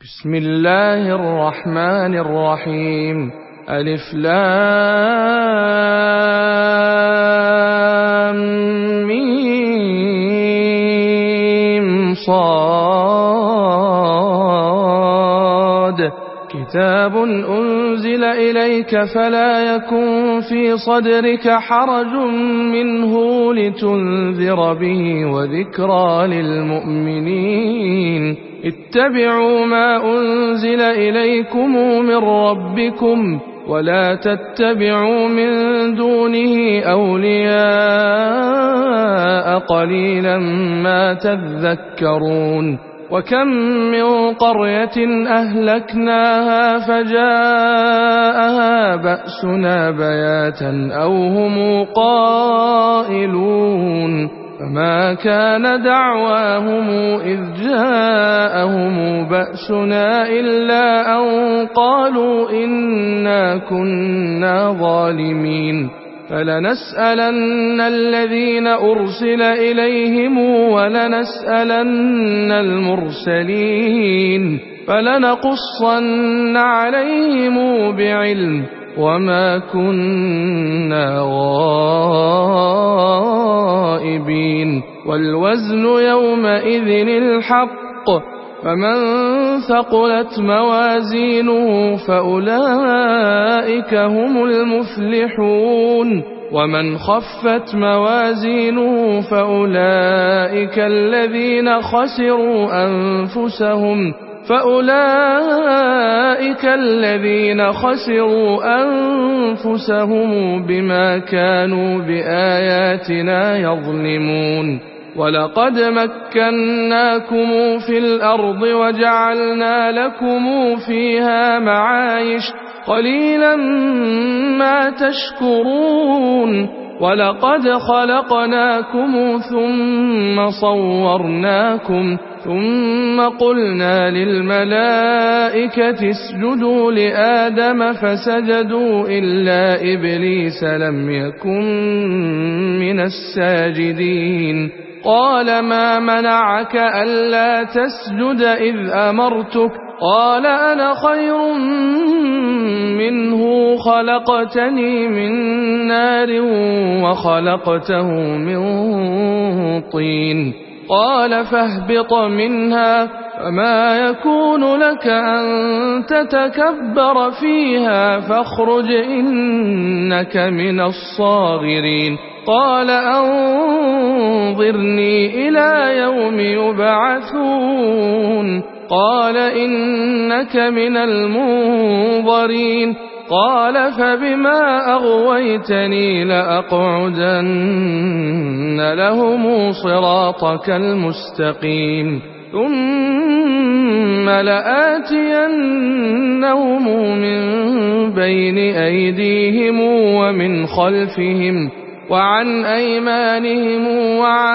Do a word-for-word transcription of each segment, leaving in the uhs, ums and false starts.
بسم الله الرحمن الرحيم. ألف لام ميم صاد كتاب أنزل إليك فلا يكن في صدرك حرج منه لتنذر به وذكرى للمؤمنين. اتبعوا ما أنزل إليكم من ربكم ولا تتبعوا من دونه أولياء قليلا ما تذكرون. وكم من قرية أهلكناها فجاءها بأسنا بياتا أو هم قائلون فما كان دعواهم إذ جاءهم بأسنا إلا أن قالوا إنا كنا ظالمين. فلنسألن الذين أرسل إليهم ولنسألن المرسلين فلنقصن عليهم بعلم وما كنا غائبين. والوزن يومئذ الحق فمن ثقلت موازينه فأولئك هم المفلحون ومن خفت موازينه فأولئك الذين خسروا أنفسهم فأولئك الذين خسروا أنفسهم بما كانوا بآياتنا يظلمون. ولقد مكناكم في الأرض وجعلنا لكم فيها معايش قليلا ما تشكرون. ولقد خلقناكم ثم صورناكم ثم قلنا للملائكة اسجدوا لآدم فسجدوا إلا إبليس لم يكن من الساجدين. قال ما منعك ألا تسجد إذ أمرتك؟ قال أنا خير منه خلقتني من نار وخلقته من طين. قال فاهبط منها فما يكون لك أن تتكبر فيها فاخرج إنك من الصاغرين. قال أنظرني إلى يوم يبعثون. قال إنك من المنظرين. قال فبما أغويتني لأقعدن لهم صراطك المستقيم ثم لآتينهم من بين أيديهم ومن خلفهم وعن أيمانهم وعن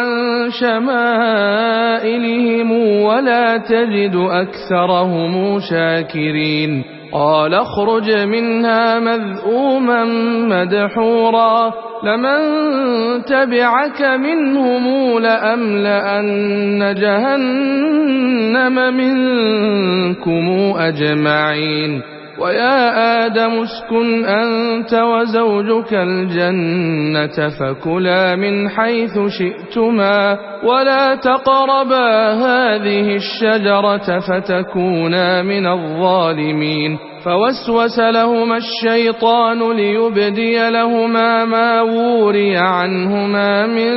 شمائلهم ولا تجد أكثرهم شاكرين. قال اخرج منها مذءوما مدحورا لمن تبعك منهم لأملأن جهنم منكم أجمعين. ويا آدم اسكن أنت وزوجك الجنة فكلا من حيث شئتما ولا تقربا هذه الشجرة فتكونا من الظالمين. فوسوس لهما الشيطان ليبدي لهما ما وري عنهما من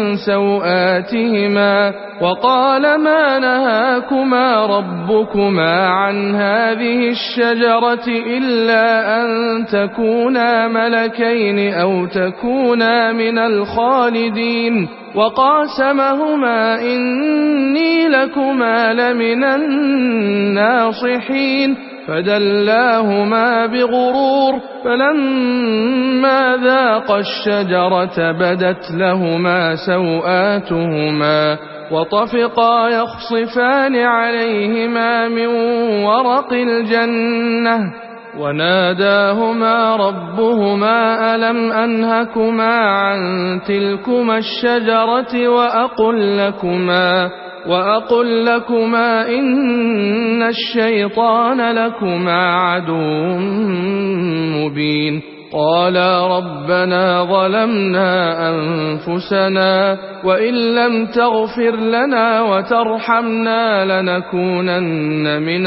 سوآتهما وقال ما نهاكما ربكما عن هذه الشجرة إلا أن تكونا ملكين أو تكونا من الخالدين. وقاسمهما إني لكما لمن الناصحين فدلاهما بغرور فلما ذاقا الشجرة بدت لهما سوآتهما وطفقا يخصفان عليهما من ورق الجنة وناداهما ربهما ألم أنهكما عن تلكما الشجرة وأقل لكما وأقل لكما إن الشيطان لكما عدو مبين قالا ربنا ظلمنا أنفسنا وإن لم تغفر لنا وترحمنا لنكونن من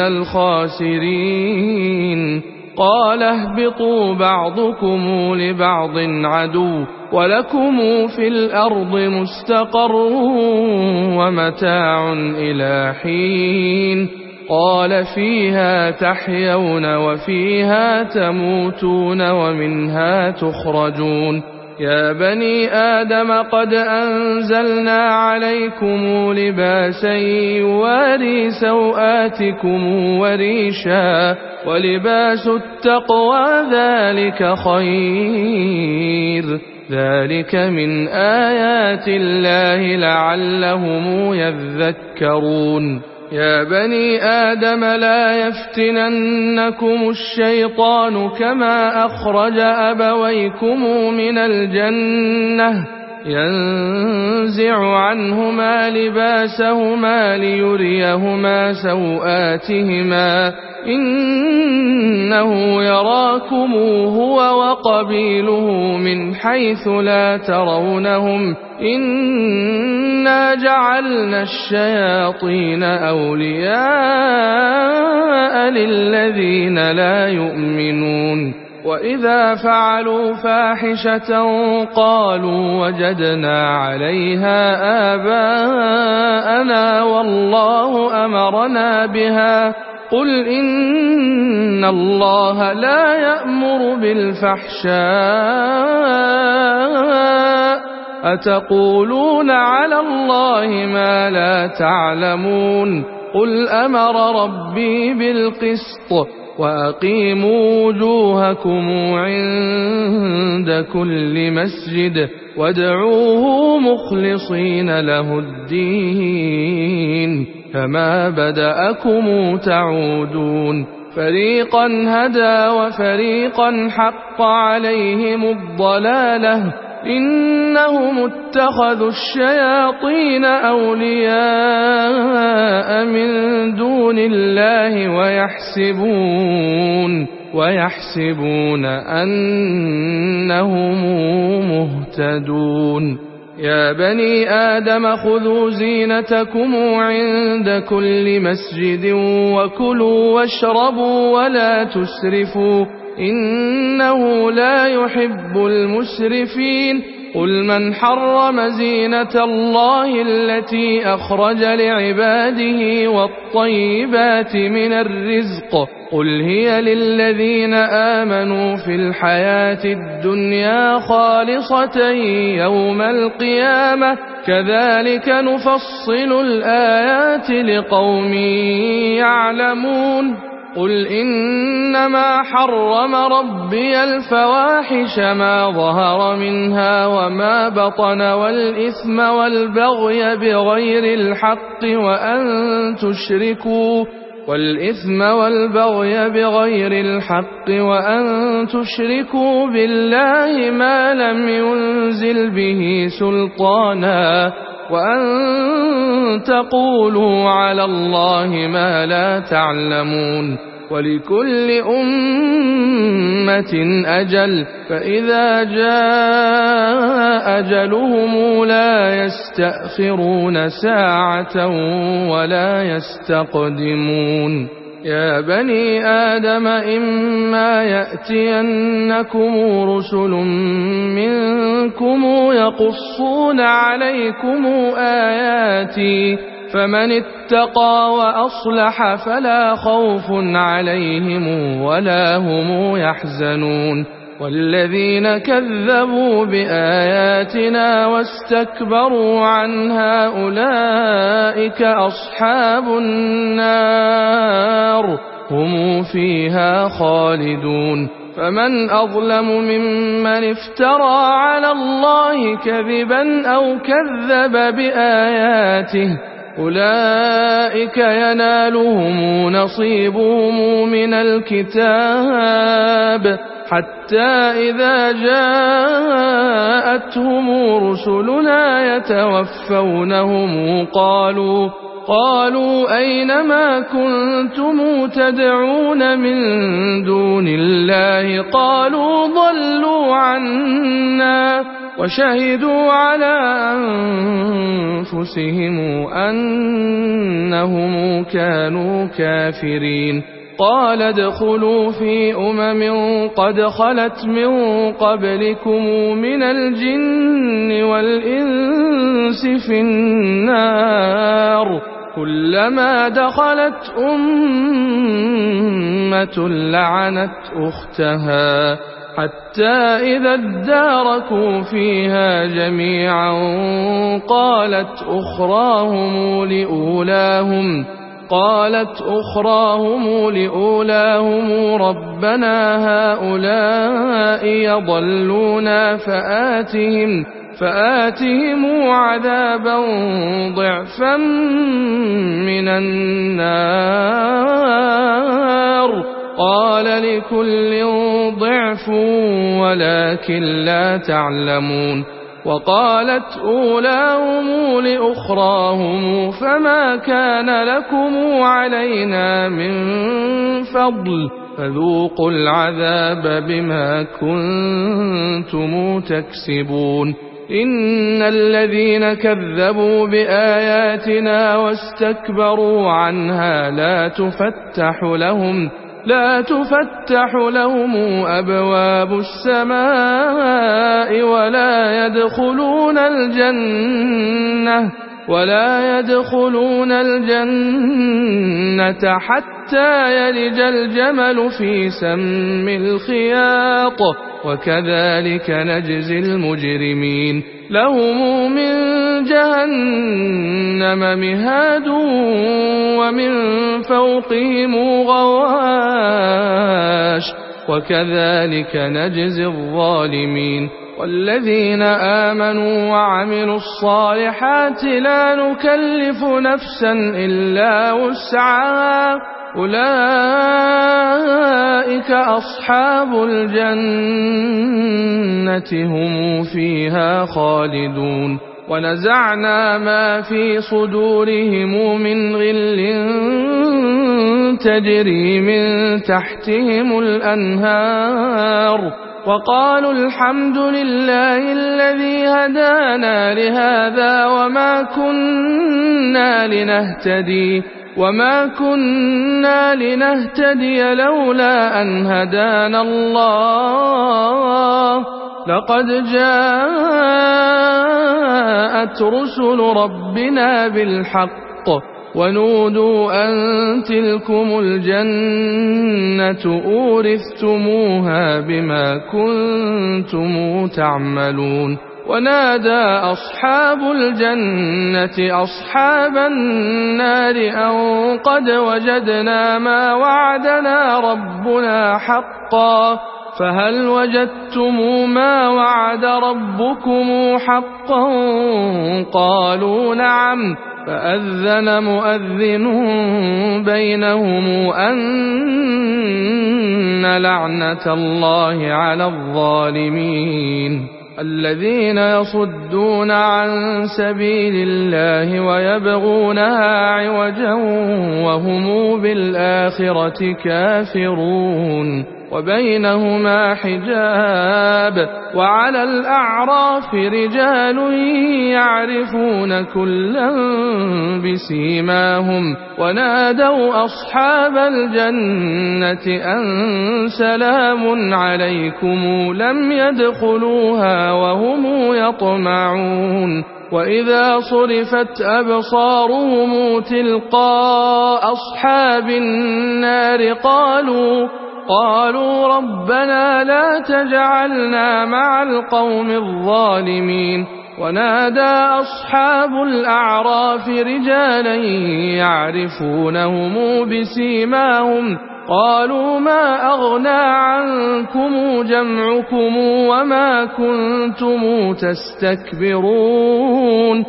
الخاسرين قال اهبطوا بعضكم لبعض عدو ولكم في الأرض مستقر ومتاع إلى حين قال فيها تحيون وفيها تموتون ومنها تخرجون يا بني آدم قد أنزلنا عليكم لباسا يواري سوآتكم وريشا ولباس التقوى ذلك خير ذلك من آيات الله لعلهم يذكرون يا بني آدم لا يفتننكم الشيطان كما أخرج أبويكم من الجنة ينزع عنهما لباسهما ليريهما سوآتهما إنه يراكم هو وقبيله من حيث لا ترونهم إنا جعلنا الشياطين أولياء للذين لا يؤمنون وإذا فعلوا فاحشة قالوا وجدنا عليها آباءنا والله أمرنا بها قل إن الله لا يأمر بالفحشاء أتقولون على الله ما لا تعلمون قل أمر ربي بالقسط وأقيموا وجوهكم عند كل مسجد وادعوه مخلصين له الدين كما بدأكم تعودون فريقا هدى وفريقا حق عليهم الضلالة إنهم اتخذوا الشياطين أولياء من دون الله ويحسبون ويحسبون أنهم مهتدون يا بني آدم خذوا زينتكم عند كل مسجد وكلوا واشربوا ولا تسرفوا إنه لا يحب المسرفين قل من حرم زينة الله التي أخرج لعباده والطيبات من الرزق قل هي للذين آمنوا في الحياة الدنيا خالصة يوم القيامة كذلك نفصل الآيات لقوم يعلمون قل إنما حرم ربي الفواحش ما ظهر منها وما بطن والإثم والبغي بغير الحق وأن تشركوا والإثم والبغي بغير الحق وأن تشركوا بالله ما لم ينزل به سلطانا وأن تقولوا على الله ما لا تعلمون ولكل أمة أجل فإذا جاء أجلهم لا يستأخرون ساعة ولا يستقدمون يا بني آدم إما يأتينكم رسل منكم يقصون عليكم آياتي فمن اتقى وأصلح فلا خوف عليهم ولا هم يحزنون والذين كذبوا بآياتنا واستكبروا عنها أولئك أصحاب النار هم فيها خالدون فمن أظلم ممن افترى على الله كذبا أو كذب بآياته أولئك ينالهم نصيبهم من الكتاب حتى إذا جاءتهم رسلنا يتوفونهم قالوا قالوا أينما كنتم تدعون من دون الله قالوا ضلوا عنا وشهدوا على أنفسهم أنهم كانوا كافرين. قال ادخلوا في أمم قد خلت من قبلكم من الجن والإنس في النار كلما دخلت أمة لعنت أختها حتى إذا اداركوا فيها جميعا قالت أخراهم لأولاهم قالت أخراهم لأولاهم ربنا هؤلاء يضلونا فآتهم فآتهم عذابا ضعفا من النار قال لكل ضعف ولكن لا تعلمون. وقالت أولاهم لأخراهم فما كان لكم علينا من فضل فذوقوا العذاب بما كنتم تكسبون. إن الذين كذبوا بآياتنا واستكبروا عنها لا تفتح لهم لا تفتح لهم أبواب السماء ولا يدخلون الجنة ولا يدخلون الجنة حتى يلج الجمل في سم الخياط وكذلك نجزي المجرمين. لهم من جهنم مهاد ومن فوقهم غواش وكذلك نجزي الظالمين. والذين آمنوا وعملوا الصالحات لا نكلف نفسا إلا وسعها أولئك أصحاب الجنة هم فيها خالدون. ونزعنا ما في صدورهم من غل تجري من تحتهم الأنهار وقالوا الحمد لله الذي هدانا لهذا وما كنا لنهتدي وما كنا لنهتدي لولا أن هدانا الله لقد جاءت رسل ربنا بالحق ونودوا أن تلكم الجنة أورثتموها بما كنتم تعملون. ونادى أصحاب الجنة أصحاب النار أن قد وجدنا ما وعدنا ربنا حقا فهل وجدتم ما وعد ربكم حقا قالوا نعم فأذن مؤذن بينهم أن لعنة الله على الظالمين. الذين يصدون عن سبيل الله ويبغونها عوجا وهم بالآخرة كافرون وبينهما حجاب. وعلى الأعراف رجال يعرفون كلا بسيماهم ونادوا أصحاب الجنة أن سلام عليكم لم يدخلوها وهم يطمعون. وإذا صرفت أبصارهم تلقاء أصحاب النار قالوا قالوا ربنا لا تجعلنا مع القوم الظالمين. ونادى أصحاب الأعراف رجالا يعرفونهم بسيماهم قالوا ما أغنى عنكم جمعكم وما كنتم تستكبرون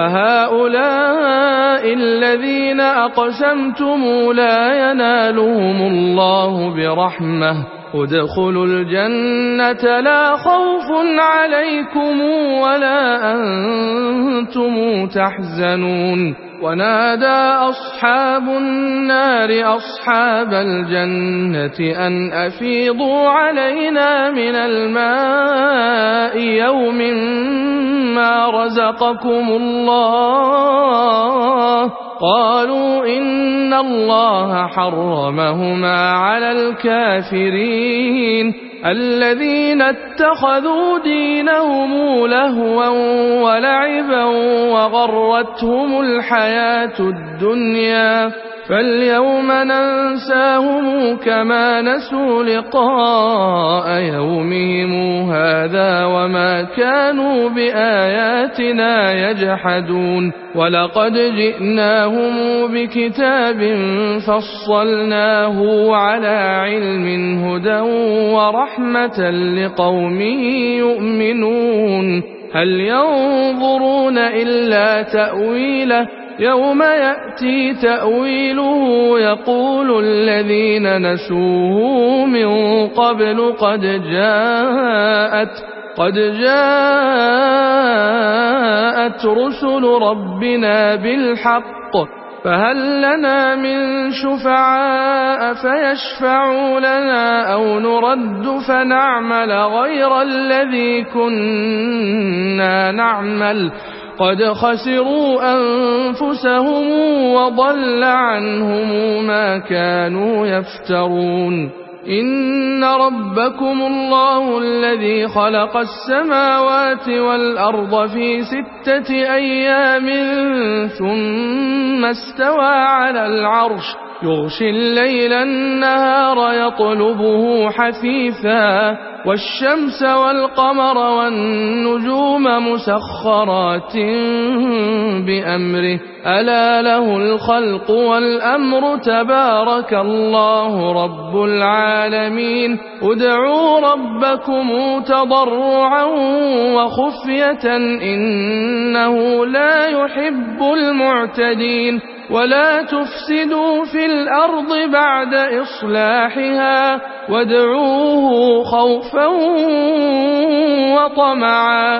أهؤلاء الذين أقسمتم لا ينالهم الله برحمة ادخلوا الجنة لا خوف عليكم ولا أنتم تحزنون. ونادى أصحاب النار أصحاب الجنة أن أفيضوا علينا من الماء يوم ما رزقكم الله قالوا إن الله حرمهما على الكافرين الذين اتخذوا دينهم لهوا ولعبا وغرتهم الحياة الدنيا فاليوم ننساهم كما نسوا لقاء يومهم هذا وما كانوا بآياتنا يجحدون ولقد جئناهم بكتاب فصلناه على علم هدى ورحمة لقوم يؤمنون هل ينظرون إلا تأويله يوم يأتي تأويله يقول الذين نسوه من قبل قد جاءت قد جاءت رسل ربنا بالحق فهل لنا من شفعاء فيشفعوا لنا أو نرد فنعمل غير الذي كنا نعمل قد خسروا أنفسهم وضل عنهم ما كانوا يفترون إن ربكم الله الذي خلق السماوات والأرض في ستة أيام ثم استوى على العرش يغشي الليل النهار يطلبه حثيثا والشمس والقمر والنجوم مسخرات بأمره ألا له الخلق والأمر تبارك الله رب العالمين ادعوا ربكم تضرعا وخفية إنه لا يحب المعتدين ولا تفسدوا في الأرض بعد إصلاحها وادعوه خوفا وطمعا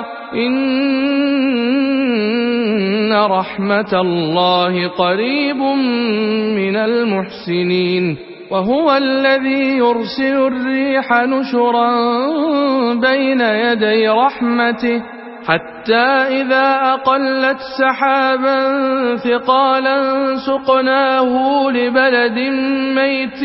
إن رحمة الله قريب من المحسنين وهو الذي يرسل الريح نشرا بين يدي رحمته حتى إذا أقلت سحابا ثقالا سقناه لبلد ميت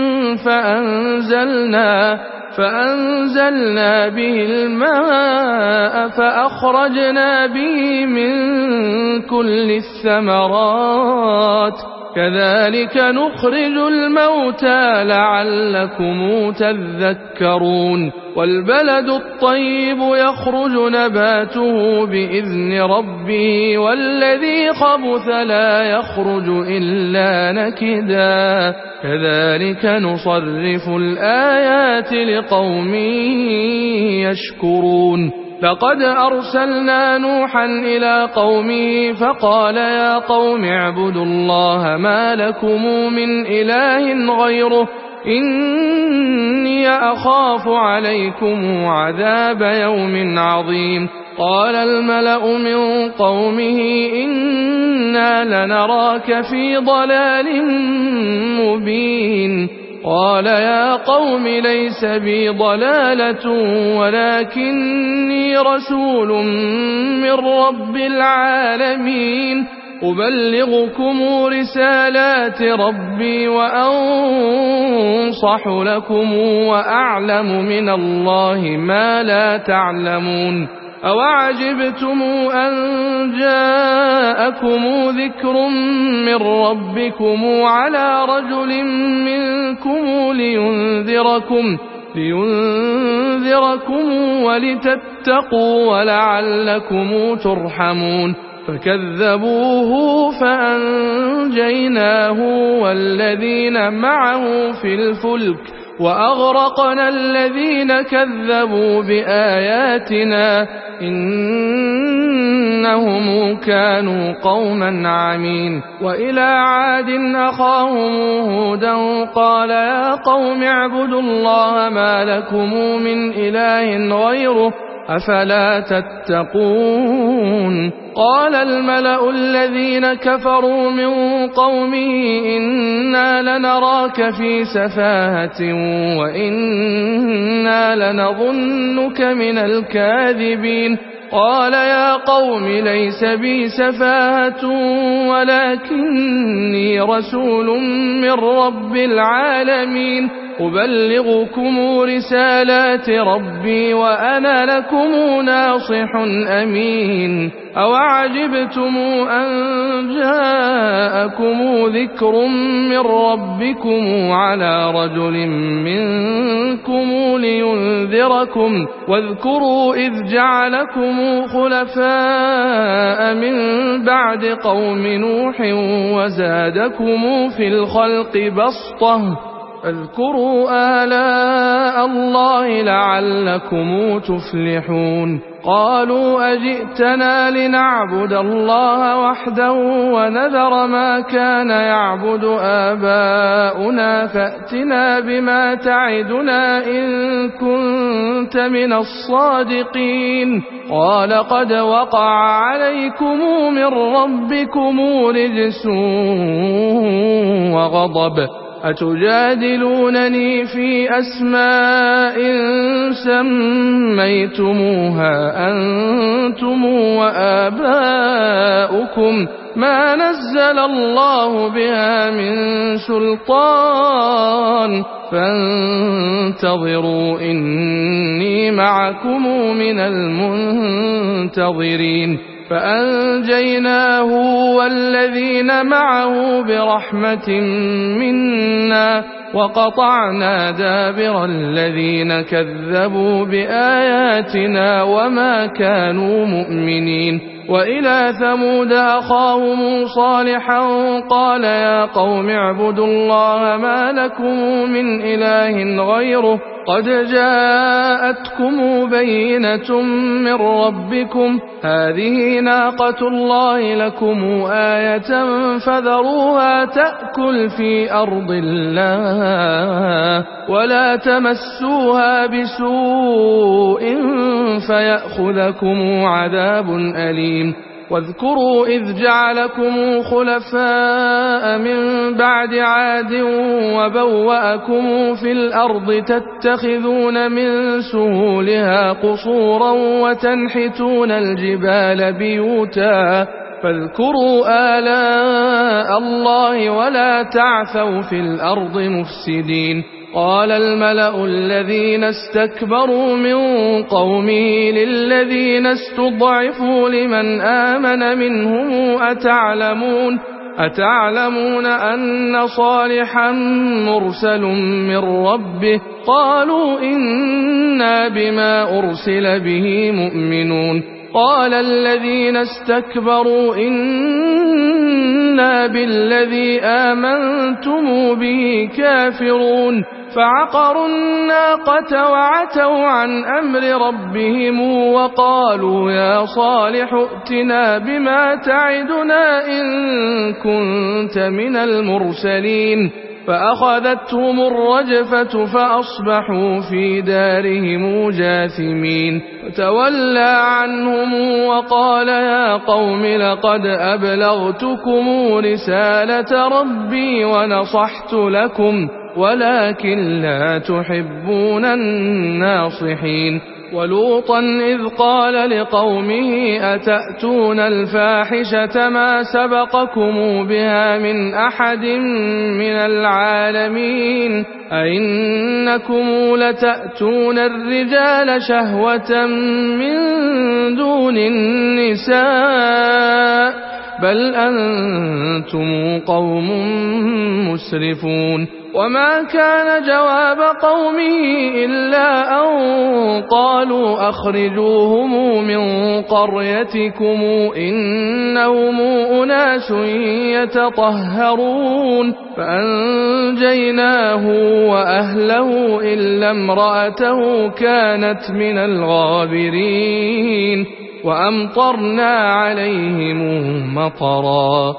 فأنزلنا فأنزلنا به الماء فأخرجنا به من كل الثمرات كذلك نخرج الموتى لعلكم تذكرون والبلد الطيب يخرج نباته بإذن ربه والذي خبث لا يخرج إلا نكدا كذلك نصرف الآيات لقوم يشكرون لقد أرسلنا نوحا إلى قومه فقال يا قوم اعبدوا الله ما لكم من إله غيره إني أخاف عليكم عذاب يوم عظيم قال الملأ من قومه إنا لنراك في ضلال مبين قال يا قوم ليس بي ضلالة ولكني رسول من رب العالمين أبلغكم رسالات ربي وأنصح لكم وأعلم من الله ما لا تعلمون أوعجبتم أن جاءكم ذكر من ربكم على رجل منكم لينذركم لينذركم ولتتقوا ولعلكم ترحمون فكذبوه فأنجيناه والذين معه في الفلك وأغرقنا الذين كذبوا بآياتنا إنهم كانوا قوما عمين وإلى عاد أخاهم هودا قال يا قوم اعبدوا الله ما لكم من إله غيره أفلا تتقون قال الملأ الذين كفروا من قومه إنا لنراك في سفاهة وإنا لنظنك من الكاذبين قال يا قوم ليس بي سفاهة ولكني رسول من رب العالمين أبلغكم رسالات ربي وأنا لكم ناصح أمين أوعجبتم أن جاءكم ذكر من ربكم على رجل منكم لينذركم واذكروا إذ جعلكم خلفاء من بعد قوم نوح وزادكم في الخلق بسطة اذكروا آلاء الله لعلكم تفلحون قالوا أجئتنا لنعبد الله وحده ونذر ما كان يعبد آباؤنا فأتنا بما تعدنا إن كنت من الصادقين قال قد وقع عليكم من ربكم رجس وغضب أتجادلونني في أسماء سميتموها أنتم وآباؤكم ما نزل الله بها من سلطان فانتظروا إني معكم من المنتظرين فأنجيناه والذين معه برحمة منا وقطعنا دابر الذين كذبوا بآياتنا وما كانوا مؤمنين وإلى ثمود أخاهم صالحا قال يا قوم اعبدوا الله ما لكم من إله غيره قد جاءتكم بينة من ربكم هذه ناقة الله لكم آية فذروها تأكل في أرض الله ولا تمسوها بسوء فيأخذكم عذاب أليم واذكروا إذ جعلكم خلفاء من بعد عاد وبوأكم في الأرض تتخذون من سهولها قصورا وتنحتون الجبال بيوتا فاذكروا آلاء الله ولا تعثوا في الأرض مفسدين قال الملأ الذين استكبروا من قومه للذين استضعفوا لمن آمن منهم أتعلمون أتعلمون أن صالحا مرسل من ربه قالوا إنا بما أرسل به مؤمنون قال الذين استكبروا إنا بالذي آمنتم به كافرون فعقروا الناقة وعتوا عن أمر ربهم وقالوا يا صالح ائتنا بما تعدنا إن كنت من المرسلين فأخذتهم الرجفة فأصبحوا في دارهم جاثمين فتولى عنهم وقال يا قوم لقد أبلغتكم رسالة ربي ونصحت لكم ولكن لا تحبون الناصحين ولوطا إذ قال لقومه أتأتون الفاحشة ما سبقكم بها من أحد من العالمين أئنكم لتأتون الرجال شهوة من دون النساء بل أنتم قوم مسرفون وما كان جواب قومه إلا أن قالوا أخرجوهم من قريتكم إنهم أناس يتطهرون فأنجيناه وأهله إلا امرأته كانت من الغابرين وأمطرنا عليهم مطرا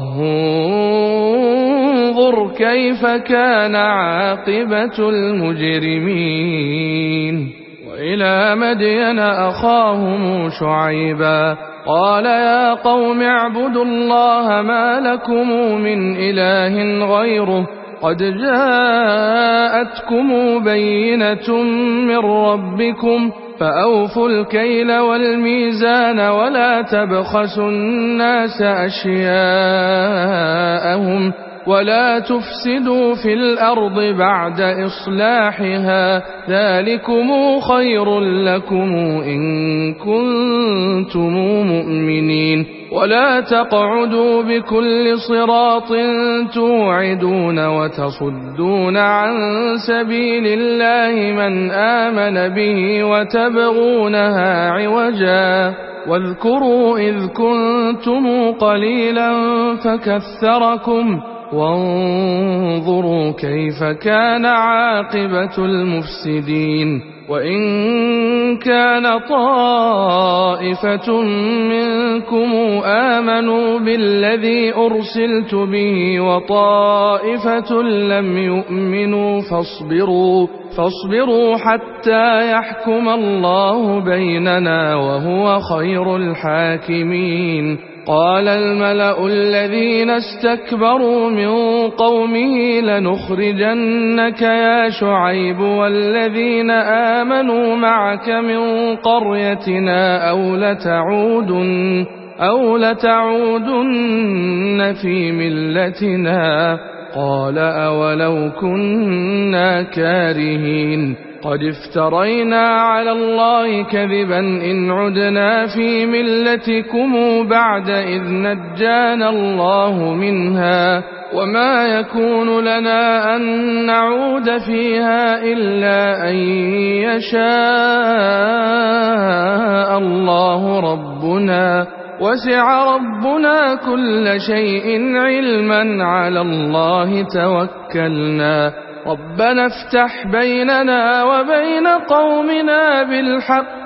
انظر كيف كان عاقبة المجرمين وإلى مدين أخاهم شعيبا قال يا قوم اعبدوا الله ما لكم من إله غيره قد جاءتكم بينة من ربكم فأوفوا الكيل والميزان ولا تبخسوا الناس أشياءهم ولا تفسدوا في الأرض بعد إصلاحها ذلكم خير لكم إن كنتم مؤمنين ولا تقعدوا بكل صراط توعدون وتصدون عن سبيل الله من آمن به وتبغونها عوجا واذكروا إذ كنتم قليلا فكثركم وانظروا كيف كان عاقبة المفسدين وإن كان طائفة منكم آمنوا بالذي أرسلت به وطائفة لم يؤمنوا فاصبروا فاصبروا حتى يحكم الله بيننا وهو خير الحاكمين قال الملأ الذين استكبروا من قومه لنخرجنك يا شعيب والذين آمنوا معك من قريتنا أو لتعودن, أو لتعودن في ملتنا قال أولو كنا كارهين قد افترينا على الله كذبا إن عدنا في ملتكم بعد إذ نجانا الله منها وما يكون لنا أن نعود فيها إلا أن يشاء الله ربنا وسع ربنا كل شيء علما على الله توكلنا ربنا افتح بيننا وبين قومنا بالحق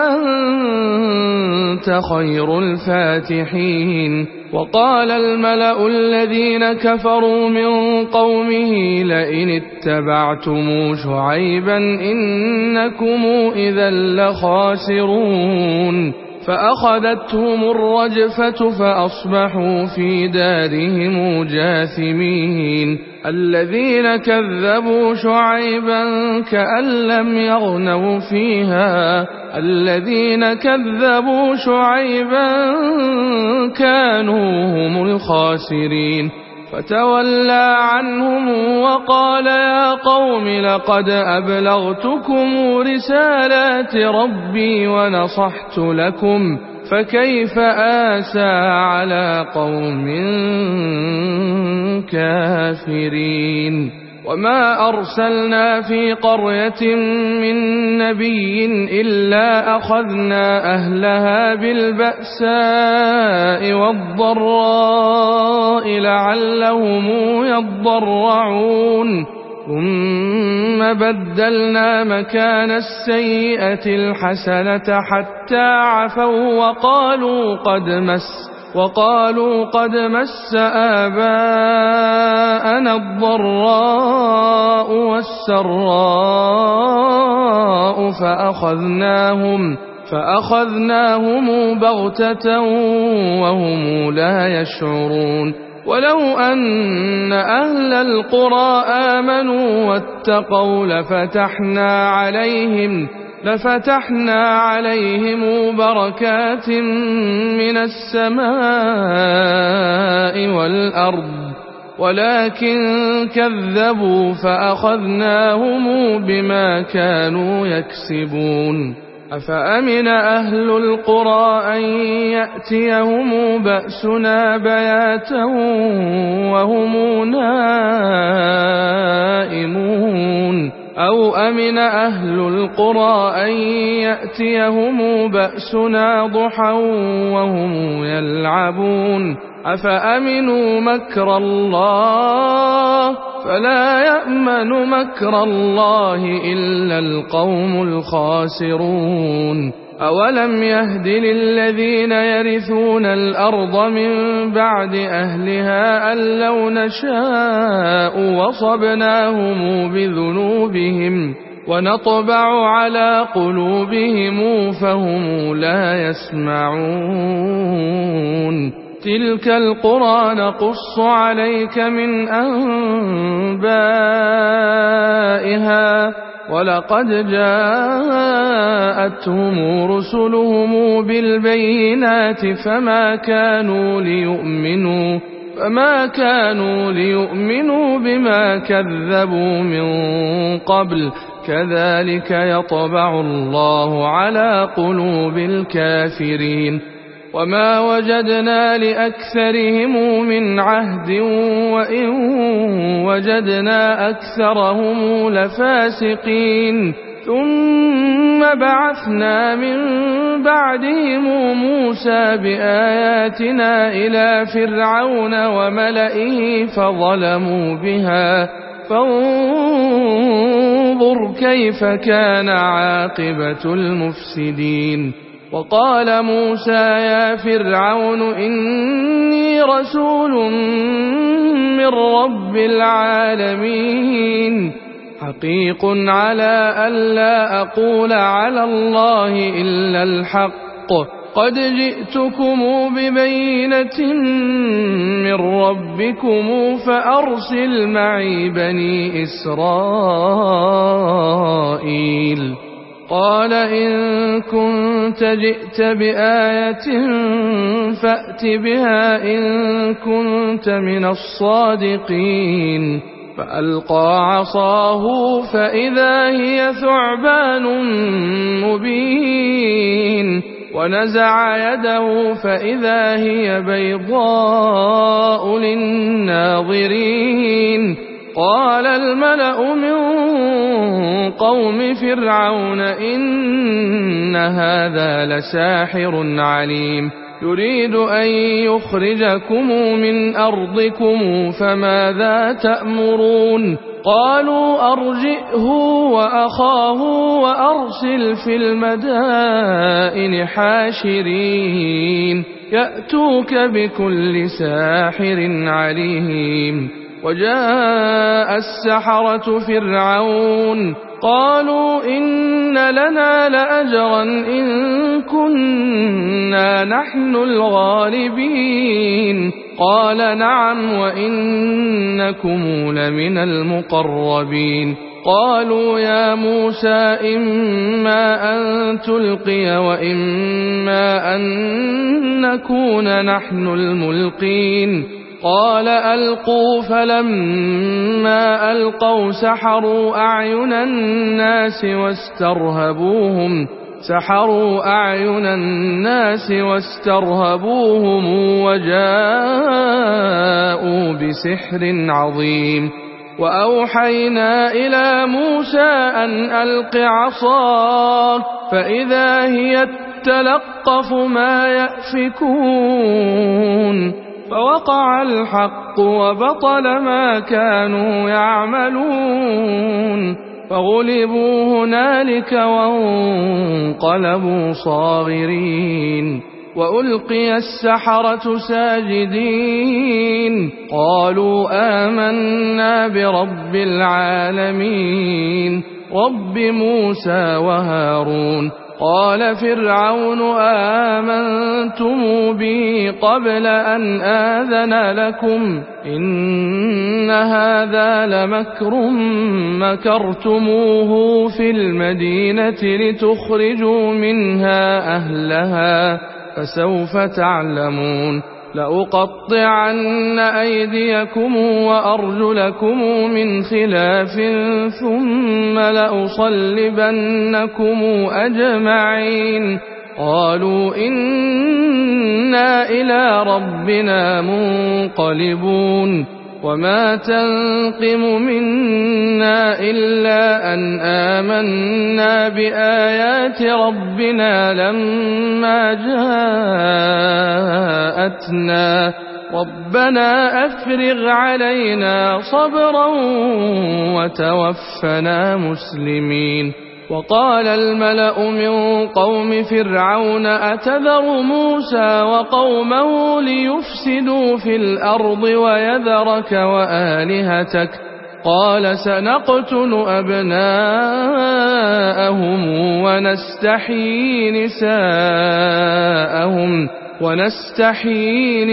وأنت خير الفاتحين وقال الملأ الذين كفروا من قومه لئن اتبعتم شعيبا إنكم إذا لخاسرون فأخذتهم الرجفة فأصبحوا في دارهم جاثمين الذين كذبوا شعيبا كأن لم يغنوا فيها الذين كذبوا شعيبا كانوا هم الخاسرين فتولى عنهم وقال يا قوم لقد أبلغتكم رسالات ربي ونصحت لكم فكيف آسى على قوم كافرين وما أرسلنا في قرية من نبي إلا أخذنا أهلها بالبأساء والضراء لعلهم يضرعون ثم بدلنا مكان السيئة الحسنة حتى عفوا وقالوا قد مس وقالوا قد مس آباءنا الضراء والسراء فأخذناهم فأخذناهم بغتة وهم لا يشعرون ولو أن أهل القرى آمنوا واتقوا لفتحنا عليهم لفتحنا عليهم بركات من السماء والأرض ولكن كذبوا فأخذناهم بما كانوا يكسبون أفأمن أهل القرى أن يأتيهم بأسنا بياتا وهم نائمون أو أمن أهل القرى أن يأتيهم بأسنا ضحى وهم يلعبون أفأمنوا مكر الله فلا يأمن مكر الله إلا القوم الخاسرون أولم يهد للذين يرثون الأرض من بعد أهلها أن لو نشاء وصبناهم بذنوبهم ونطبع على قلوبهم فهم لا يسمعون تلك القرى نقص عليك من أنبائها ولقد جاءتهم رسلهم بالبينات فما كانوا ليؤمنوا فما كانوا ليؤمنوا بما كذبوا من قبل كذلك يطبع الله على قلوب الكافرين وما وجدنا لأكثرهم من عهد وإن وجدنا أكثرهم لفاسقين ثم بعثنا من بعدهم موسى بآياتنا إلى فرعون وملئه فظلموا بها فانظر كيف كان عاقبة المفسدين وقال موسى يا فرعون إني رسول من رب العالمين حقيق على ألا أقول على الله إلا الحق قد جئتكم ببينة من ربكم فأرسل معي بني إسرائيل قال إن كنت جئت بآية فأت بها إن كنت من الصادقين فألقى عصاه فإذا هي ثعبان مبين ونزع يده فإذا هي بيضاء للناظرين قال الملأ من قوم فرعون إن هذا لساحر عليم يريد أن يخرجكم من أرضكم فماذا تأمرون قالوا أرجئه وأخاه وأرسل في المدائن حاشرين يأتوك بكل ساحر عليم وجاء السحرة فرعون قالوا إن لنا لأجرا إن كنا نحن الغالبين قال نعم وإنكم لمن المقربين قالوا يا موسى إما أن تلقي وإما أن نكون نحن الملقين قال ألقوا فلما ألقوا سحروا أعين الناس واسترهبوهم سحروا أعين الناس واسترهبوهم وجاءوا بسحر عظيم وأوحينا إلى موسى أن ألق عصاك فإذا هي تلقف ما يأفكون فوقع الحق وبطل ما كانوا يعملون فغلبوا هنالك وانقلبوا صاغرين وألقي السحرة ساجدين قالوا آمنا برب العالمين رب موسى وهارون قال فرعون آمنتم بي قبل أن آذن لكم إن هذا لمكر مكرتموه في المدينة لتخرجوا منها أهلها فسوف تعلمون لأقطعن أيديكم وأرجلكم من خلاف ثم لأصلبنكم أجمعين قالوا إنا إلى ربنا منقلبون وما تنقم منا إلا أن آمنا بآيات ربنا لما جاءتنا ربنا أفرغ علينا صبرا وتوفنا مسلمين وقال الملأ من قوم فرعون أتذر موسى وقومه ليفسدوا في الأرض ويذرك وآلهتك قال سنقتل أبناءهم ونستحيي نساءهم ونستحيي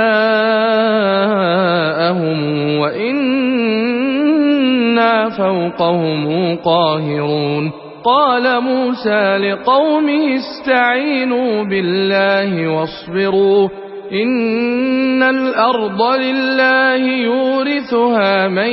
نساءهم وإنا فوقهم قاهرون قال موسى لقومه استعينوا بالله واصبروا إن الأرض لله يورثها من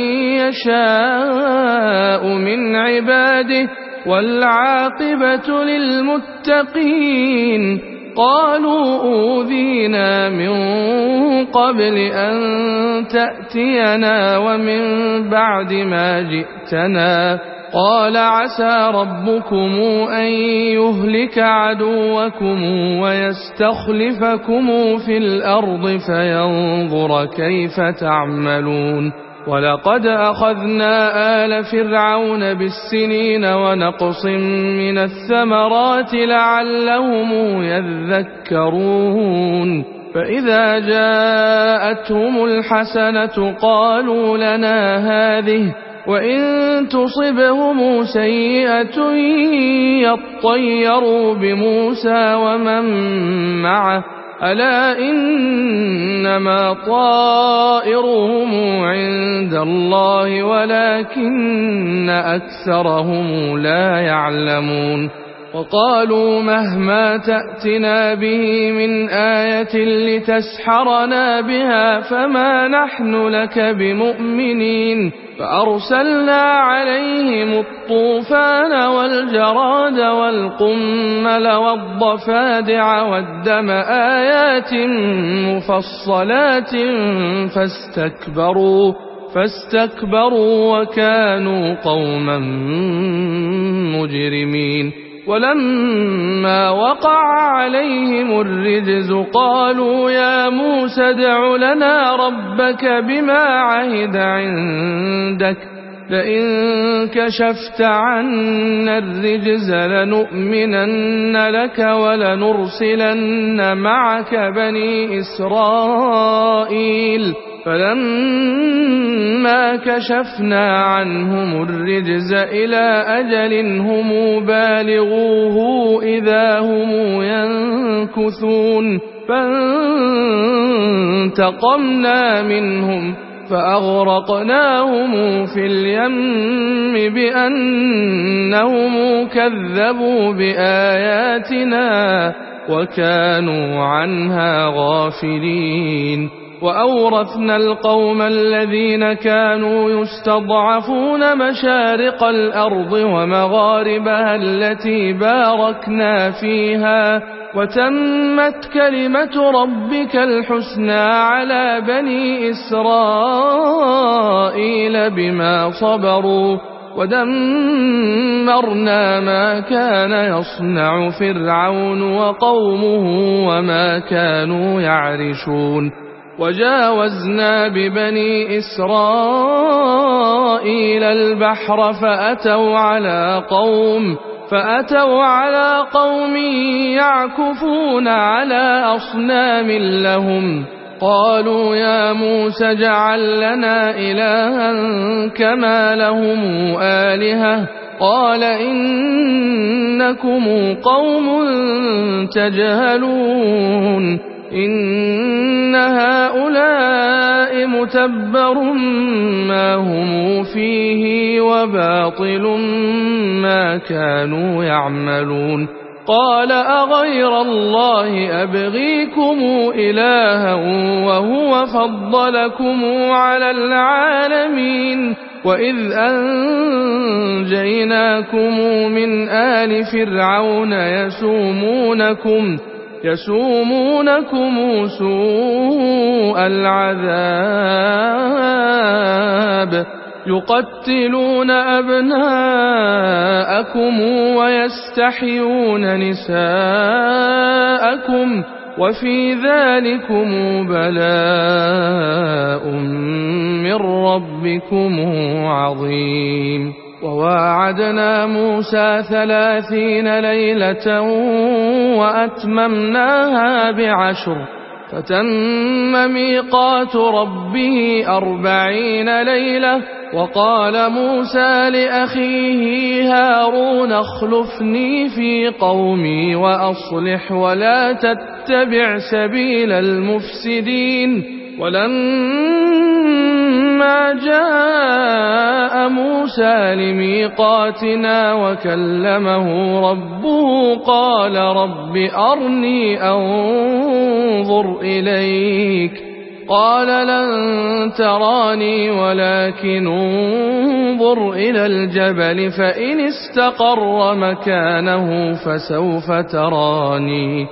يشاء من عباده والعاقبة للمتقين قالوا أوذينا من قبل أن تأتينا ومن بعد ما جئتنا قال عسى ربكم أن يهلك عدوكم ويستخلفكم في الأرض فينظر كيف تعملون ولقد أخذنا آل فرعون بالسنين ونقص من الثمرات لعلهم يذكرون فإذا جاءتهم الحسنة قالوا لنا هذه وإن تصبهم سيئة يطيروا بموسى ومن معه ألا إنما طائرهم عند الله ولكن أكثرهم لا يعلمون وقالوا مهما تأتنا به من آية لتسحرنا بها فما نحن لك بمؤمنين فأرسلنا عليهم الطوفان والجراد والقمل والضفادع والدم آيات مفصلات فاستكبروا فاستكبروا وكانوا قوما مجرمين ولما وقع عليهم الرجز قالوا يا موسى ادع لنا ربك بما عهد عندك لئن كشفت عنا الرجز لنؤمنن لك ولنرسلن معك بني إسرائيل فلما كشفنا عنهم الرجز إلى أجل هم بالغوه إذا هم ينكثون فانتقمنا منهم فأغرقناهم في اليم بأنهم كذبوا بآياتنا وكانوا عنها غافلين وأورثنا القوم الذين كانوا يستضعفون مشارق الأرض ومغاربها التي باركنا فيها وتمت كلمة ربك الحسنى على بني إسرائيل بما صبروا ودمرنا ما كان يصنع فرعون وقومه وما كانوا يعرشون وجاوزنا ببني إسرائيل البحر فأتوا على قوم فأتوا على قوم يعكفون على أصنام لهم قالوا يا موسى اجعل لنا إلها كما لهم آلهة قال إنكم قوم تجهلون إن هؤلاء متبر ما هم فيه وباطل ما كانوا يعملون قال أغير الله أبغيكم إلها وهو فضلكم على العالمين وإذ أنجيناكم من آل فرعون يسومونكم يسومونكم سوء العذاب يقتلون أبناءكم ويستحيون نساءكم وفي ذلكم بلاء من ربكم عظيم وواعدنا موسى ثلاثين ليلة وأتممناها بعشر فتم ميقات ربه أربعين ليلة وقال موسى لأخيه هارون اخلفني في قومي وأصلح ولا تتبع سبيل المفسدين. ولما جاء موسى لميقاتنا وكلمه ربه قال رب أرني أنظر إليك قال لن تراني ولكن انظر إلى الجبل فإن استقر مكانه فسوف تراني.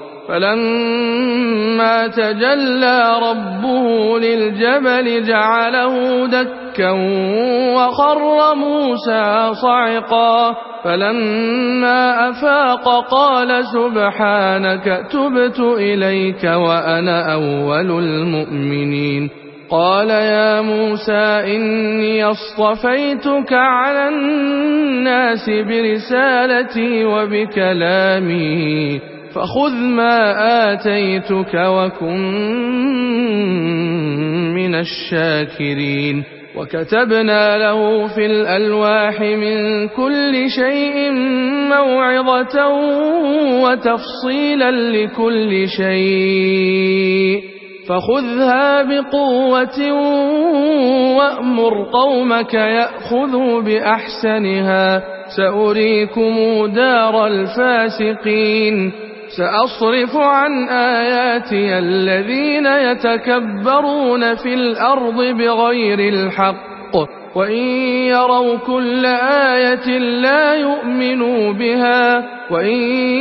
فلما تجلى ربه للجبل جعله دكا وخر موسى صعقا. فلما أفاق قال سبحانك تبت إليك وأنا أول المؤمنين. قال يا موسى إني اصطفيتك على الناس برسالتي وبكلامي فخذ ما آتيتك وكن من الشاكرين. وكتبنا له في الألواح من كل شيء موعظة وتفصيلا لكل شيء فخذها بقوة وأمر قومك يأخذوا بأحسنها سأريكم دار الفاسقين. سأصرف عن آياتي الذين يتكبرون في الأرض بغير الحق وإن يروا كل آية لا يؤمنوا بها وإن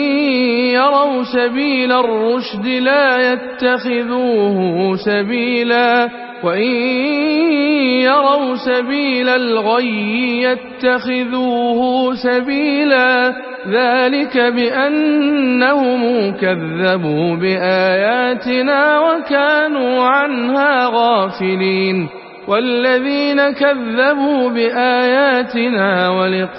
يروا سبيل الرشد لا يتخذوه سبيلا وإن يروا سبيل الغي يتخذوه سبيلا ذلك بأنهم كذبوا بآياتنا وكانوا عنها غافلين. والذين كذبوا بآياتنا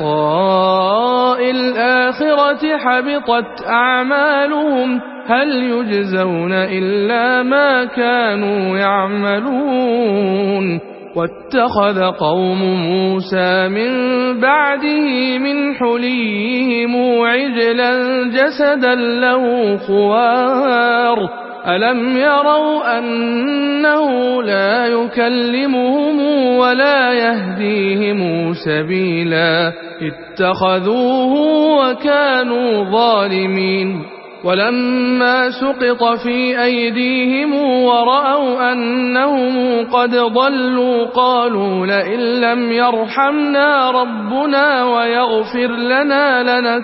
ولقاء الآخرة حبطت أعمالهم هل يجزون إلا ما كانوا يعملون. واتخذ قوم موسى من بعده من حليهم عجلا جسدا له خوار ألم يروا أنه لا يكلمهم ولا يهديهم سبيلا اتخذوه وكانوا ظالمين. ولما سقط في أيديهم ورأوا أنهم قد ضلوا قالوا لئن لم يرحمنا ربنا ويغفر لنا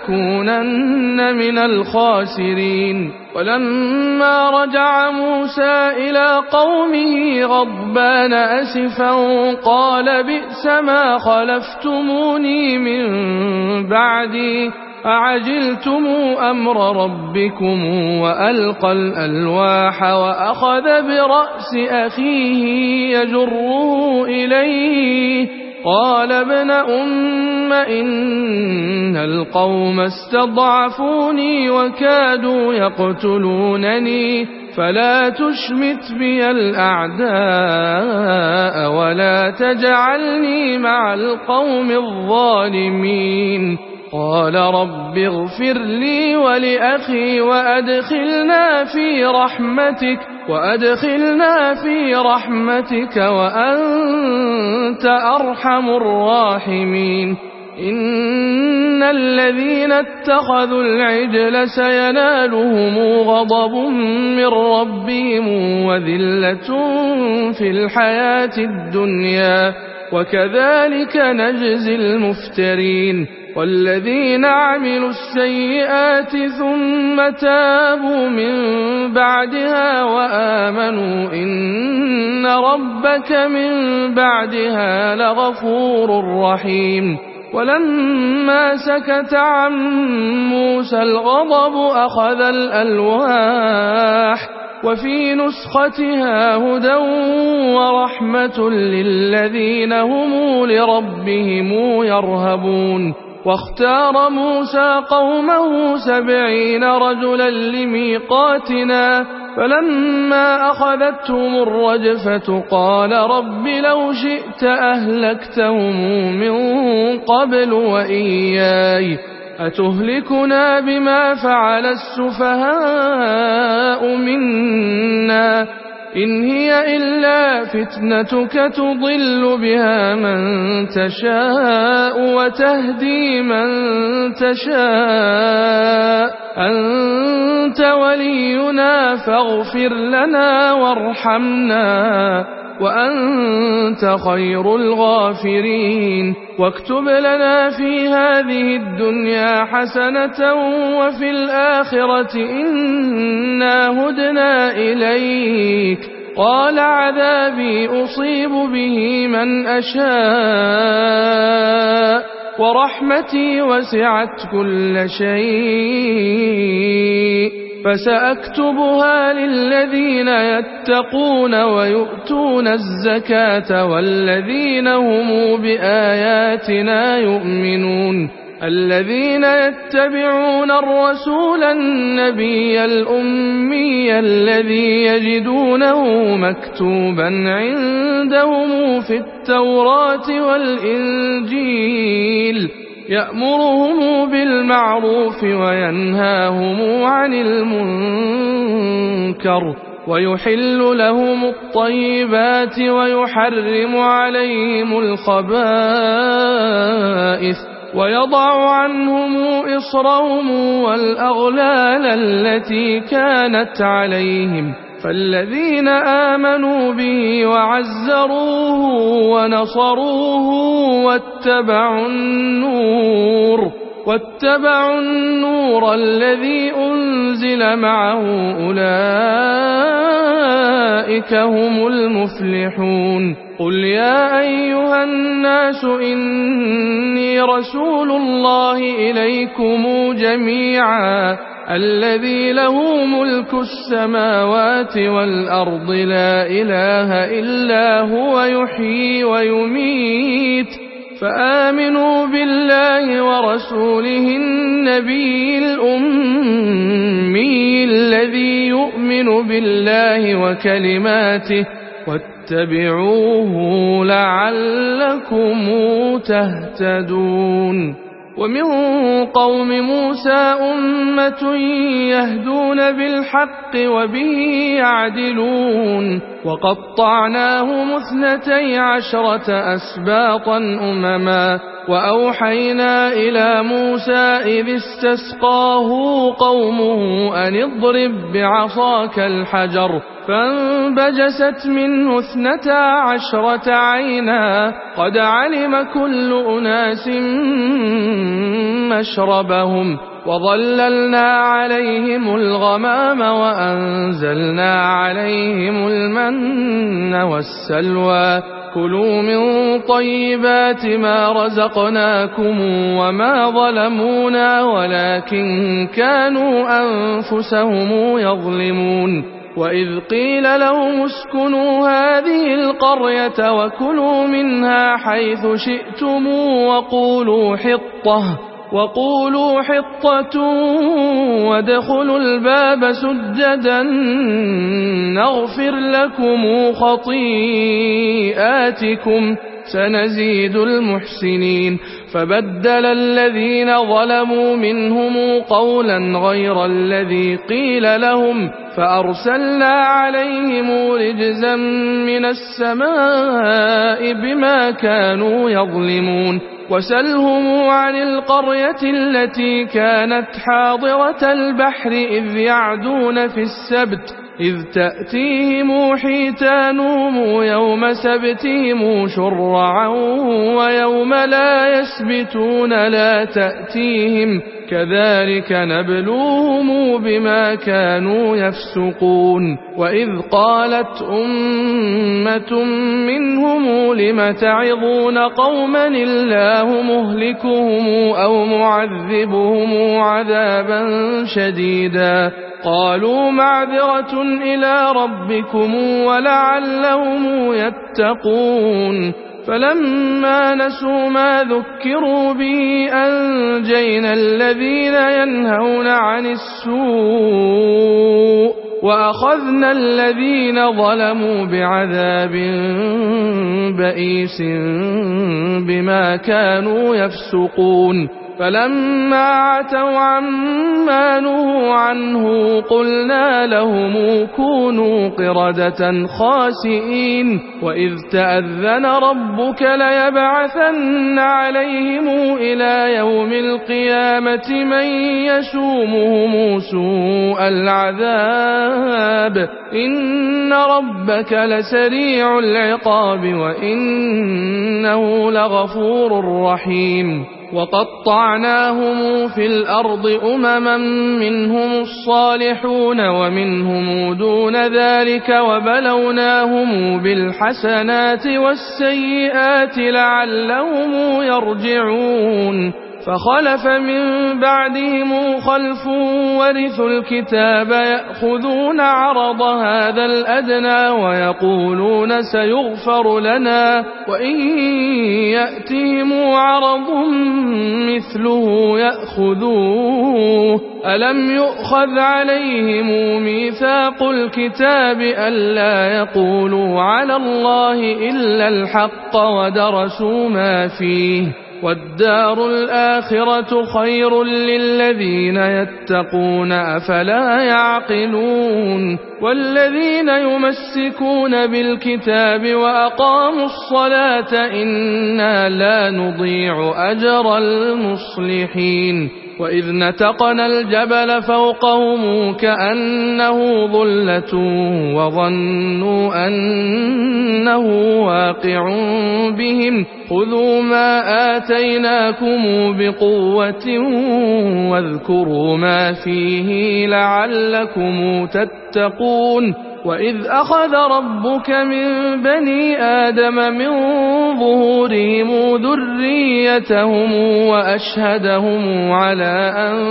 لنكونن من الخاسرين. ولما رجع موسى إلى قومه غضبان أسفا قال بئس ما خلفتموني من بعدي أعجلتم أمر ربكم وألقى الألواح وأخذ برأس أخيه يجره إليه قال ابن أم إن القوم استضعفوني وكادوا يقتلونني فلا تشمت بي الأعداء ولا تجعلني مع القوم الظالمين. قال رب اغفر لي ولأخي وأدخلنا في رحمتك وأدخلنا في رحمتك وأنت أرحم الراحمين. إن الذين اتخذوا العجل سينالهم غضب من ربهم وذلة في الحياة الدنيا وكذلك نجزي المفترين. والذين عملوا السيئات ثم تابوا من بعدها وآمنوا إن ربك من بعدها لغفور رحيم. ولما سكت عن موسى الغضب أخذ الألواح وفي نسختها هدى ورحمة للذين هم لربهم يرهبون. واختار موسى قومه سبعين رجلا لميقاتنا فلما أخذتهم الرجفة قال رب لو شئت أهلكتهم من قبل وإياي أتهلكنا بما فعل السفهاء منا إن هي إلا فتنتك تضل بها من تشاء وتهدي من تشاء أنت ولينا فاغفر لنا وارحمنا وأنت خير الغافرين واكتب لنا في هذه الدنيا حسنة وفي الآخرة إنا هدنا إليك قال عذابي أصيب به من أشاء ورحمتي وسعت كل شيء فسأكتبها للذين يتقون ويؤتون الزكاة والذين هم بآياتنا يؤمنون الذين يتبعون الرسول النبي الأمي الذي يجدونه مكتوبا عندهم في التوراة والإنجيل يأمرهم بالمعروف وينهاهم عن المنكر ويحل لهم الطيبات ويحرم عليهم الخبائث ويضع عنهم إصرهم والأغلال التي كانت عليهم فالذين آمنوا به وعزروه ونصروه واتبعوا النور واتبعوا النور الذي أنزل معه أولئك هم المفلحون قل يا أيها الناس إني رسول الله إليكم جميعا الذي له ملك السماوات والأرض لا إله إلا هو يحيي ويميت فآمنوا بالله ورسوله النبي الأمي الذي يؤمن بالله وكلماته واتبعوه لعلكم تهتدون ومن قوم موسى أمة يهدون بالحق وبه يعدلون وقطعناهم اثنتي عشرة أسباطا أمما وأوحينا إلى موسى إذ استسقاه قومه أن اضرب بعصاك الحجر فانبجست منه اثنتا عشرة عينا قد علم كل أناس مشربهم وظللنا عليهم الغمام وأنزلنا عليهم المن والسلوى كلوا من طيبات ما رزقناكم وما ظلمونا ولكن كانوا أنفسهم يظلمون وإذ قيل لهم اسكنوا هذه القرية وكلوا منها حيث شئتم وقولوا حطة وقولوا حطة وادخلوا الباب سجدا نغفر لكم خطيئاتكم سنزيد المحسنين فبدل الذين ظلموا منهم قولا غير الذي قيل لهم فأرسلنا عليهم رجزا من السماء بما كانوا يظلمون وسلهم عن القرية التي كانت حاضرة البحر إذ يعدون في السبت إذ تأتيهم حيتانهم يوم سبتهم شرعا ويوم لا يسبتون لا تأتيهم كذلك نبلوهم بما كانوا يفسقون وإذ قالت أمة منهم لم تعظون قوما الله مهلكهم أو معذبهم عذابا شديدا قالوا معذرة إلى ربكم ولعلهم يتقون فلما نسوا ما ذكروا به أنجينا الذين ينهون عن السوء وأخذنا الذين ظلموا بعذاب بئيس بما كانوا يفسقون فلما عتوا عما نهوا عنه قلنا لهم كونوا قردة خاسئين وإذ تأذن ربك ليبعثن عليهم إلى يوم القيامة من يسومهم سوء العذاب إن ربك لسريع العقاب وإنه لغفور رحيم وقطعناهم في الأرض أمما منهم الصالحون ومنهم دون ذلك وبلوناهم بالحسنات والسيئات لعلهم يرجعون فخلف من بعدهم خلف ورثوا الكتاب يأخذون عرض هذا الأدنى ويقولون سيغفر لنا وإن يأتهم عرض مثله يأخذوه ألم يؤخذ عليهم ميثاق الكتاب ألا يقولوا على الله إلا الحق ودرسوا ما فيه والدار الآخرة خير للذين يتقون أفلا يعقلون والذين يمسكون بالكتاب وأقاموا الصلاة إنا لا نضيع أجر المصلحين وإذ نتقنا الجبل فوقهم كأنه ظلة وظنوا أنه واقع بهم خذوا ما آتيناكم بقوة واذكروا ما فيه لعلكم تتقون وإذ أخذ ربك من بني آدم من ظهورهم ذريتهم وأشهدهم على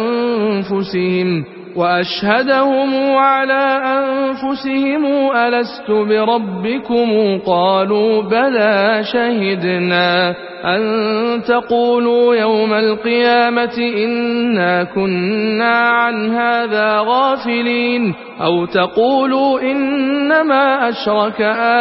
أنفسهم وأشهدهم على أنفسهم ألست بربكم قالوا بلى شهدنا أن تقولوا يوم القيامة إنا كنا عن هذا غافلين أو تقولوا إنما أشرك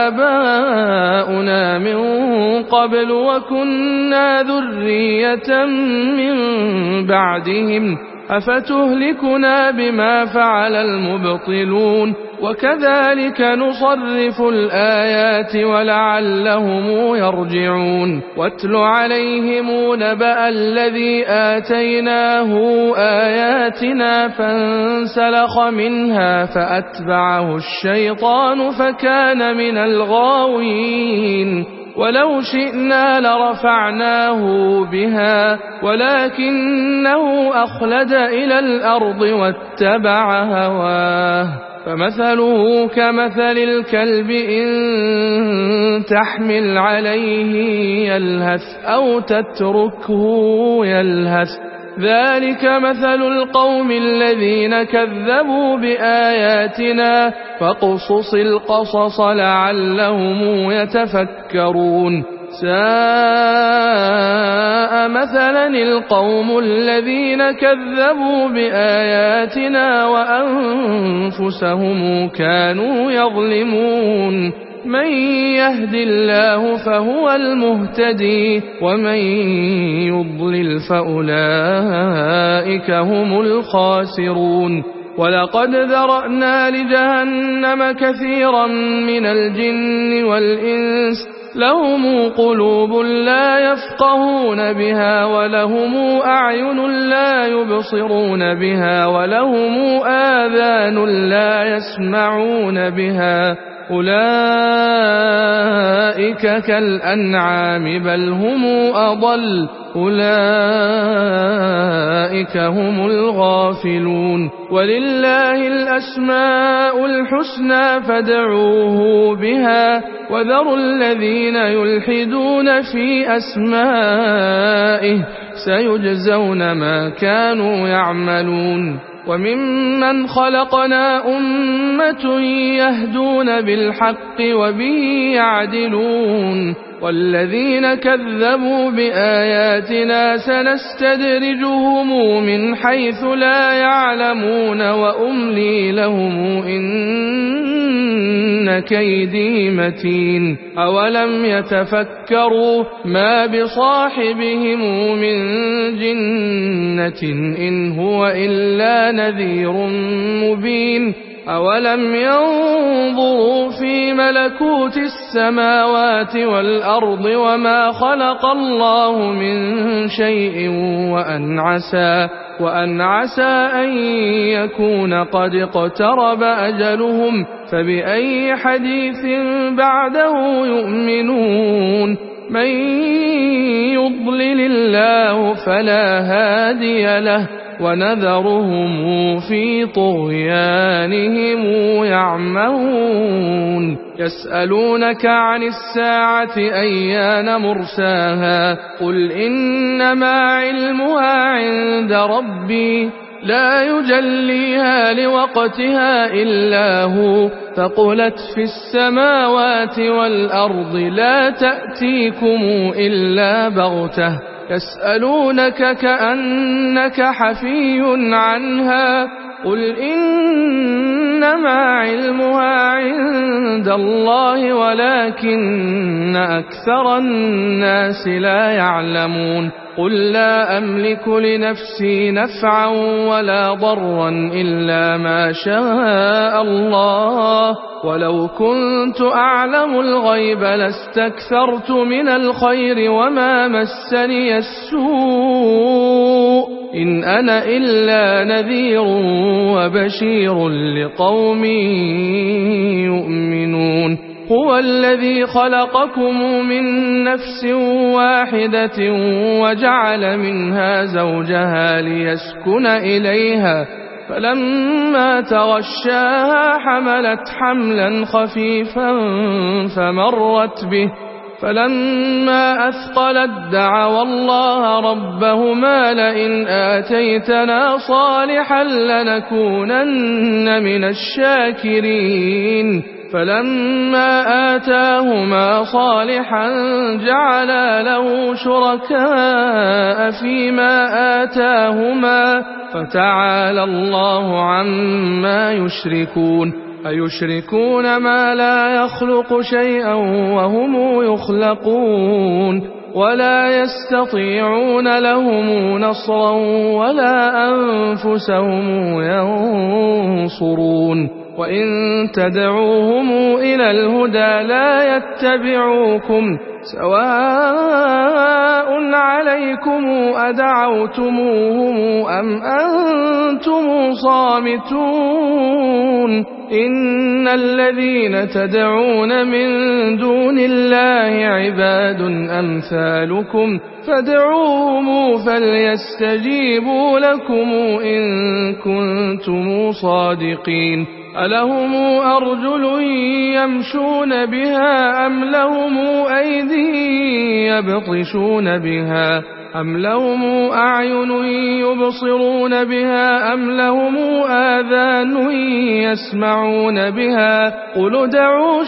آباؤنا من قبل وكنا ذرية من بعدهم أفتهلكنا بما فعل المبطلون وكذلك نصرف الآيات ولعلهم يرجعون واتل عليهم نبأ الذي آتيناه آياتنا فانسلخ منها فأتبعه الشيطان فكان من الغاوين ولو شئنا لرفعناه بها ولكنه أخلد إلى الأرض واتبع هواه فمثله كمثل الكلب إن تحمل عليه يلهث أو تتركه يلهث ذلك مثل القوم الذين كذبوا بآياتنا فاقصص القصص لعلهم يتفكرون ساء مثلا القوم الذين كذبوا بآياتنا وأنفسهم كانوا يظلمون من يهد الله فهو المهتدي ومن يضلل فأولئك هم الخاسرون ولقد ذرأنا لجهنم كثيرا من الجن والإنس لهم قلوب لا يفقهون بها ولهم أعين لا يبصرون بها ولهم آذان لا يسمعون بها أولئك كالأنعام بل هم أضل أولئك هم الغافلون ولله الأسماء الحسنى فادعوه بها وذروا الذين يلحدون في أسمائه سيجزون ما كانوا يعملون وممن خلقنا أمة يهدون بالحق وبه يعدلون والذين كذبوا بآياتنا سنستدرجهم من حيث لا يعلمون وأملي لهم إن كيدي متين أولم يتفكروا ما بصاحبهم من جنة إن هو إلا نذير مبين أولم ينظروا في ملكوت السماوات والأرض وما خلق الله من شيء وأن عسى, وأن عسى أن يكون قد اقترب أجلهم فبأي حديث بعده يؤمنون من يضلل الله فلا هادي له ونذرهم في طغيانهم يعمهون يسألونك عن الساعة أيان مرساها قل إنما علمها عند ربي لا يجليها لوقتها إلا هو ثقلت في السماوات والأرض لا تأتيكم إلا بغتة يسألونك كأنك حفي عنها قل إنما علمها عند الله ولكن أكثر الناس لا يعلمون قل لا أملك لنفسي نفعا ولا ضرا إلا ما شاء الله ولو كنت أعلم الغيب لاستكثرت من الخير وما مسني السوء إن أنا إلا نذير وبشير لقوم يؤمنون هو الذي خلقكم من نفس واحدة وجعل منها زوجها ليسكن إليها فلما تغشاها حملت حملا خفيفا فمرت به فلما أثقلت دعوا الله ربهما لئن آتيتنا صالحا لنكونن من الشاكرين فلما آتاهما صالحا جعلا له شركاء فيما آتاهما فتعالى الله عما يشركون أيشركون ما لا يخلق شيئا وهم يخلقون ولا يستطيعون لهم نصرا ولا أنفسهم ينصرون وإن تدعوهم إلى الهدى لا يتبعوكم سواء عليكم أدعوتموهم أم أنتم صامتون إن الذين تدعون من دون الله عباد أمثالكم فادعوهم فليستجيبوا لكم إن كنتم صادقين ألهم أرجل يمشون بها أم لهم أيدي يبطشون بها أم لهم أعين يبصرون بها أم لهم آذان يسمعون بها قل ادعوا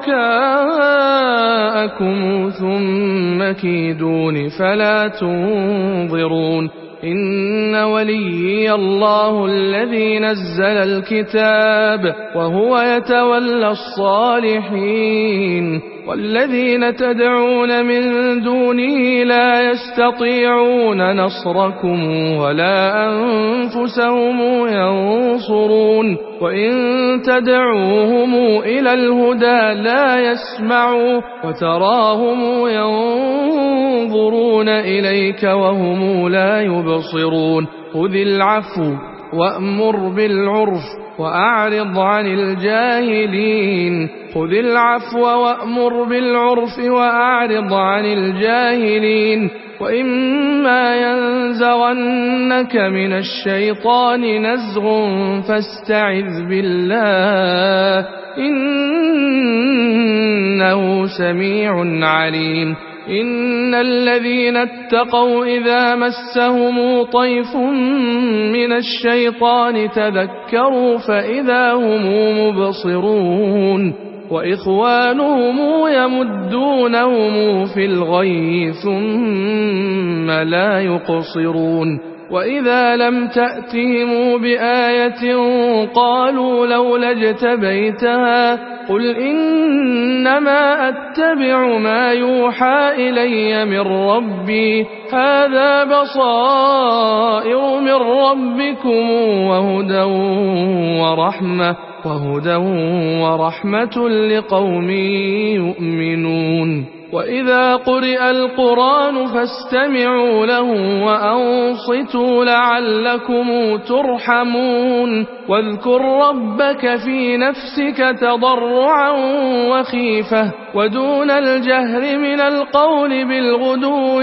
شركاءكم ثم كيدون فلا تنظرون إن وليي الله الذي نزل الكتاب وهو يتولى الصالحين والذين تدعون من دونه لا يستطيعون نصركم ولا أنفسهم ينصرون وإن تدعوهم إلى الهدى لا يسمعوا وتراهم ينظرون إليك وهم لا يبصرون خذ العفو وأمر بالعرف وأعرض عن الجاهلين خذ العفو وأمر بالعرف وأعرض عن الجاهلين وإما ينزغنك من الشيطان نزغ فاستعذ بالله إنه سميع عليم إن الذين اتقوا إذا مسهم طيف من الشيطان تذكروا فإذا هم مبصرون وإخوانهم يمدونهم في الغي ثم لا يقصرون وإذا لم تأتهم بآية قالوا لولا اجتبيتها قل إنما أتبع ما يوحى إلي من ربي هذا بصائر من ربكم وهدى ورحمة وهدى ورحمة لقوم يؤمنون وإذا قرئ القرآن فاستمعوا له وأنصتوا لعلكم ترحمون واذكر ربك في نفسك تضرعا وخيفة ودون الجهر من القول بالغدو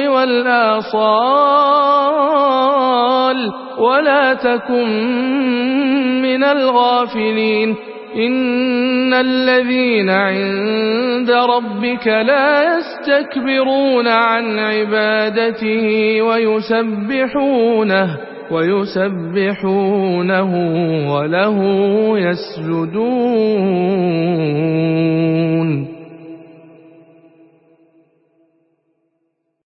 والآصال ولا تكن من الغافلين إن الذين عند ربك لا يستكبرون عن عبادته ويسبحونه ويسبحونه وله يسجدون